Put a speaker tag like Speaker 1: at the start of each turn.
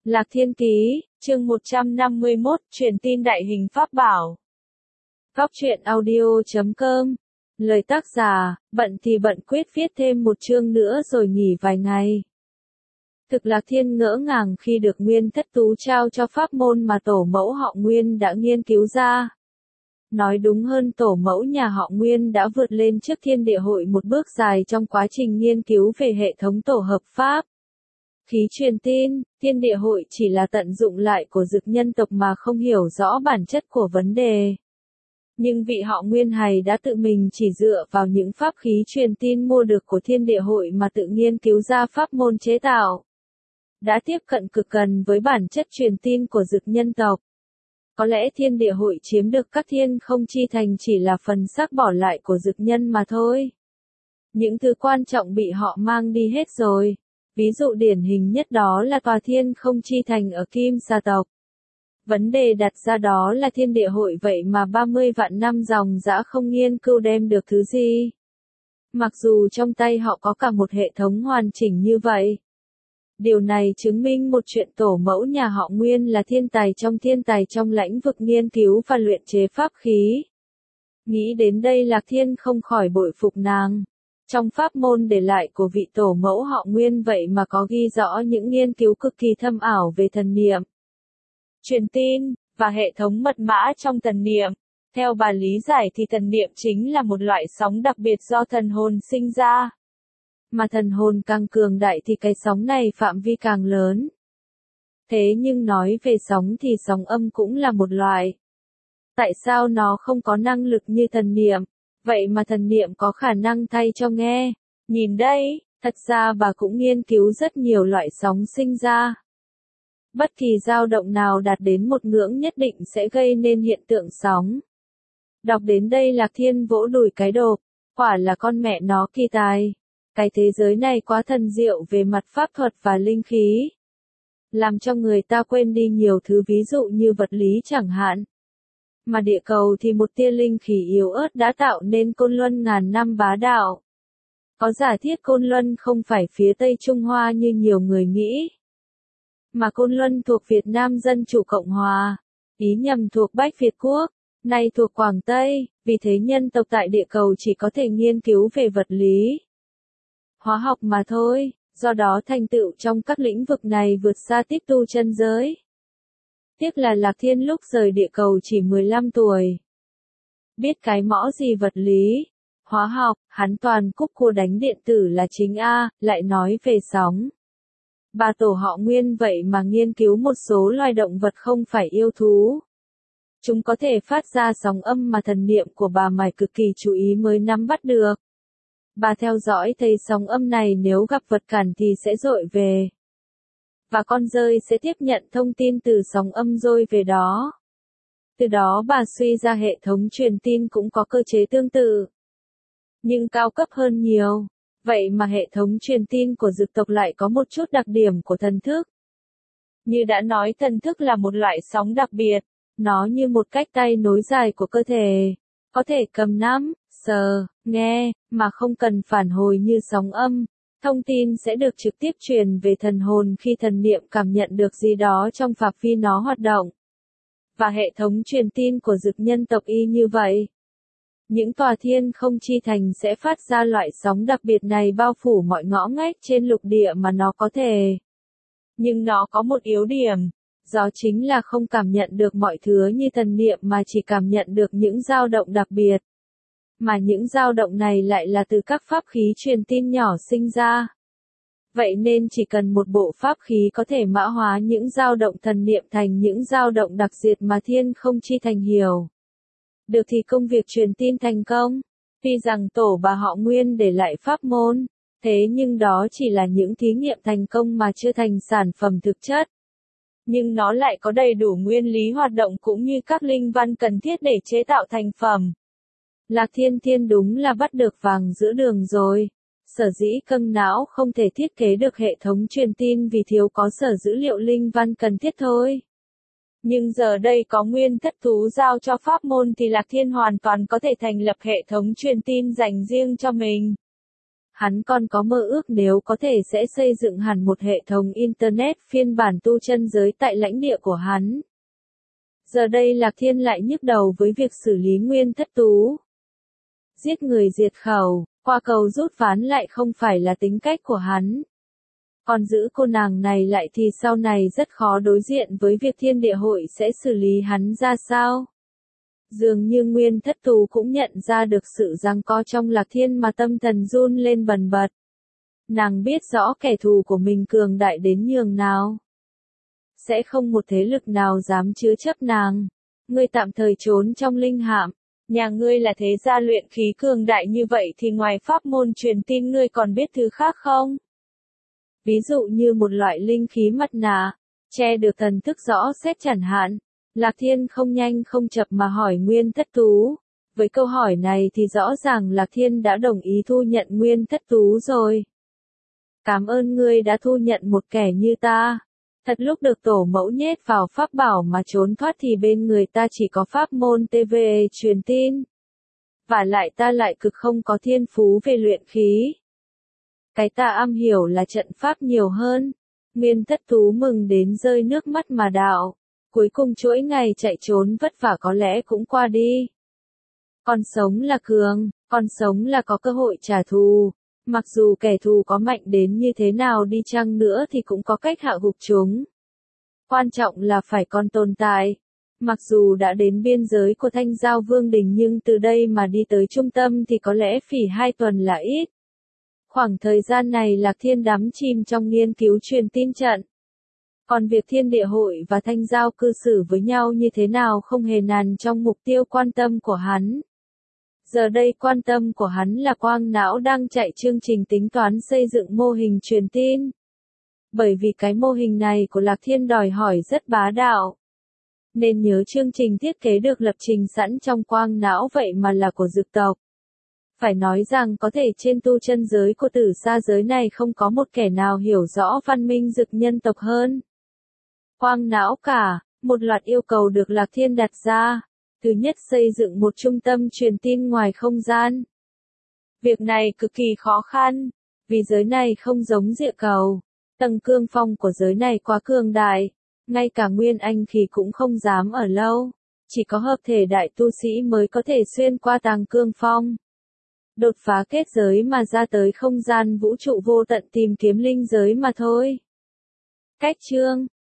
Speaker 1: Lạc Thiên Ký, chương 151, truyền tin đại hình pháp bảo. Góc truyện audio.com. Lời tác giả, bận thì bận quyết viết thêm một chương nữa rồi nghỉ vài ngày. Thực Lạc Thiên ngỡ ngàng khi được Nguyên Thất Tú trao cho pháp môn mà tổ mẫu họ Nguyên đã nghiên cứu ra. Nói đúng hơn, tổ mẫu nhà họ Nguyên đã vượt lên trước Thiên Địa Hội một bước dài trong quá trình nghiên cứu về hệ thống tổ hợp pháp. Khí truyền tin, Thiên Địa Hội chỉ là tận dụng lại của dực nhân tộc mà không hiểu rõ bản chất của vấn đề. Nhưng vị họ Nguyên này đã tự mình chỉ dựa vào những pháp khí truyền tin mua được của Thiên Địa Hội mà tự nghiên cứu ra pháp môn chế tạo. Đã tiếp cận cực gần với bản chất truyền tin của dực nhân tộc. Có lẽ Thiên Địa Hội chiếm được các thiên không chi thành chỉ là phần xác bỏ lại của dực nhân mà thôi. Những thứ quan trọng bị họ mang đi hết rồi. Ví dụ điển hình nhất đó là tòa thiên không chi thành ở Kim Sa tộc. Vấn đề đặt ra đó là Thiên Địa Hội vậy mà 30 vạn năm dòng dã không nghiên cứu đem được thứ gì. Mặc dù trong tay họ có cả một hệ thống hoàn chỉnh như vậy. Điều này chứng minh một chuyện tổ mẫu nhà họ Nguyên là thiên tài trong lĩnh vực nghiên cứu và luyện chế pháp khí. Nghĩ đến đây Lạc Thiên không khỏi bội phục nàng. Trong pháp môn để lại của vị tổ mẫu họ Nguyên vậy mà có ghi rõ những nghiên cứu cực kỳ thâm ảo về thần niệm, truyền tin, và hệ thống mật mã trong thần niệm. Theo bà lý giải thì thần niệm chính là một loại sóng đặc biệt do thần hồn sinh ra. Mà thần hồn càng cường đại thì cái sóng này phạm vi càng lớn. Thế nhưng nói về sóng thì sóng âm cũng là một loại. Tại sao nó không có năng lực như thần niệm? Vậy mà thần niệm có khả năng thay cho nghe. Nhìn đây, thật ra bà cũng nghiên cứu rất nhiều loại sóng sinh ra. Bất kỳ dao động nào đạt đến một ngưỡng nhất định sẽ gây nên hiện tượng sóng. Đọc đến đây Lạc Thiên vỗ đùi cái đột, quả là con mẹ nó kỳ tài. Cái thế giới này quá thần diệu về mặt pháp thuật và linh khí. Làm cho người ta quên đi nhiều thứ, ví dụ như vật lý chẳng hạn. Mà địa cầu thì một tia linh khí yếu ớt đã tạo nên Côn Luân ngàn năm bá đạo. Có giả thiết Côn Luân không phải phía Tây Trung Hoa như nhiều người nghĩ. Mà Côn Luân thuộc Việt Nam Dân Chủ Cộng Hòa, ý nhầm thuộc Bách Việt Quốc, nay thuộc Quảng Tây, vì thế nhân tộc tại địa cầu chỉ có thể nghiên cứu về vật lý, hóa học mà thôi, do đó thành tựu trong các lĩnh vực này vượt xa Tích Tu chân giới. Tiếc là Lạc Thiên lúc rời địa cầu chỉ 15 tuổi. Biết cái mõ gì vật lý, hóa học, hắn toàn cúp cua đánh điện tử là chính a, lại nói về sóng. Bà tổ họ Nguyên vậy mà nghiên cứu một số loài động vật không phải yêu thú. Chúng có thể phát ra sóng âm mà thần niệm của bà mày cực kỳ chú ý mới nắm bắt được. Bà theo dõi thấy sóng âm này nếu gặp vật cản thì sẽ dội về. Và con dơi sẽ tiếp nhận thông tin từ sóng âm dội về đó. Từ đó bà suy ra hệ thống truyền tin cũng có cơ chế tương tự. Nhưng cao cấp hơn nhiều. Vậy mà hệ thống truyền tin của dực tộc lại có một chút đặc điểm của thần thức. Như đã nói, thần thức là một loại sóng đặc biệt. Nó như một cách tay nối dài của cơ thể. Có thể cầm nắm, sờ, nghe, mà không cần phản hồi như sóng âm. Thông tin sẽ được trực tiếp truyền về thần hồn khi thần niệm cảm nhận được gì đó trong phạm vi nó hoạt động. Và hệ thống truyền tin của dực nhân tộc y như vậy. Những tòa thiên không chi thành sẽ phát ra loại sóng đặc biệt này bao phủ mọi ngõ ngách trên lục địa mà nó có thể. Nhưng nó có một yếu điểm. Đó chính là không cảm nhận được mọi thứ như thần niệm mà chỉ cảm nhận được những dao động đặc biệt. Mà những dao động này lại là từ các pháp khí truyền tin nhỏ sinh ra. Vậy nên chỉ cần một bộ pháp khí có thể mã hóa những dao động thần niệm thành những dao động đặc biệt mà thiên không chi thành hiểu được thì công việc truyền tin thành công. Tuy rằng tổ bà họ Nguyên để lại pháp môn, thế nhưng đó chỉ là những thí nghiệm thành công mà chưa thành sản phẩm thực chất. Nhưng nó lại có đầy đủ nguyên lý hoạt động cũng như các linh văn cần thiết để chế tạo thành phẩm. Lạc Thiên đúng là bắt được vàng giữa đường rồi. Sở dĩ câm não không thể thiết kế được hệ thống truyền tin vì thiếu có sở dữ liệu linh văn cần thiết thôi. Nhưng giờ đây có Nguyên Thất Tú giao cho pháp môn thì Lạc Thiên hoàn toàn có thể thành lập hệ thống truyền tin dành riêng cho mình. Hắn còn có mơ ước nếu có thể sẽ xây dựng hẳn một hệ thống Internet phiên bản tu chân giới tại lãnh địa của hắn. Giờ đây Lạc Thiên lại nhức đầu với việc xử lý Nguyên Thất Tú. Giết người diệt khẩu, qua cầu rút ván lại không phải là tính cách của hắn. Còn giữ cô nàng này lại thì sau này rất khó đối diện với việc thiên địa hội sẽ xử lý hắn ra sao. Dường như Nguyên Thất Tú cũng nhận ra được sự giằng co trong Lạc Thiên mà tâm thần run lên bần bật. Nàng biết rõ kẻ thù của mình cường đại đến nhường nào. Sẽ không một thế lực nào dám chứa chấp nàng. Ngươi tạm thời trốn trong linh hạm. Nhà ngươi là thế gia luyện khí cường đại như vậy thì ngoài pháp môn truyền tin ngươi còn biết thứ khác không? Ví dụ như một loại linh khí mặt nạ, che được thần thức rõ xét chẳng hạn. Lạc Thiên không nhanh không chậm mà hỏi Nguyên Thất Tú. Với câu hỏi này thì rõ ràng Lạc Thiên đã đồng ý thu nhận Nguyên Thất Tú rồi. Cảm ơn ngươi đã thu nhận một kẻ như ta. Thật lúc được tổ mẫu nhét vào pháp bảo mà trốn thoát thì bên người ta chỉ có pháp môn TVA truyền tin. Và lại ta lại cực không có thiên phú về luyện khí. Cái ta am hiểu là trận pháp nhiều hơn. Nguyên Thất Tú mừng đến rơi nước mắt mà đạo. Cuối cùng chuỗi ngày chạy trốn vất vả có lẽ cũng qua đi. Còn sống là cường, còn sống là có cơ hội trả thù. Mặc dù kẻ thù có mạnh đến như thế nào đi chăng nữa thì cũng có cách hạ gục chúng. Quan trọng là phải còn tồn tại. Mặc dù đã đến biên giới của Thanh Giao Vương Đình nhưng từ đây mà đi tới trung tâm thì có lẽ phỉ 2 tuần là ít. Khoảng thời gian này Lạc Thiên đắm chìm trong nghiên cứu truyền tin trận. Còn việc thiên địa hội và Thanh Giao cư xử với nhau như thế nào không hề nằm trong mục tiêu quan tâm của hắn. Giờ đây quan tâm của hắn là Quang Não đang chạy chương trình tính toán xây dựng mô hình truyền tin. Bởi vì cái mô hình này của Lạc Thiên đòi hỏi rất bá đạo. Nên nhớ chương trình thiết kế được lập trình sẵn trong Quang Não vậy mà là của dược tộc. Phải nói rằng có thể trên tu chân giới của Tử Sa giới này không có một kẻ nào hiểu rõ văn minh dược nhân tộc hơn. Quang Não cả, một loạt yêu cầu được Lạc Thiên đặt ra. Thứ nhất, xây dựng một trung tâm truyền tin ngoài không gian. Việc này cực kỳ khó khăn, vì giới này không giống Địa Cầu. Tầng cương phong của giới này quá cường đại, ngay cả nguyên anh khí cũng không dám ở lâu. Chỉ có hợp thể đại tu sĩ mới có thể xuyên qua tầng cương phong. Đột phá kết giới mà ra tới không gian vũ trụ vô tận tìm kiếm linh giới mà thôi. Cách chương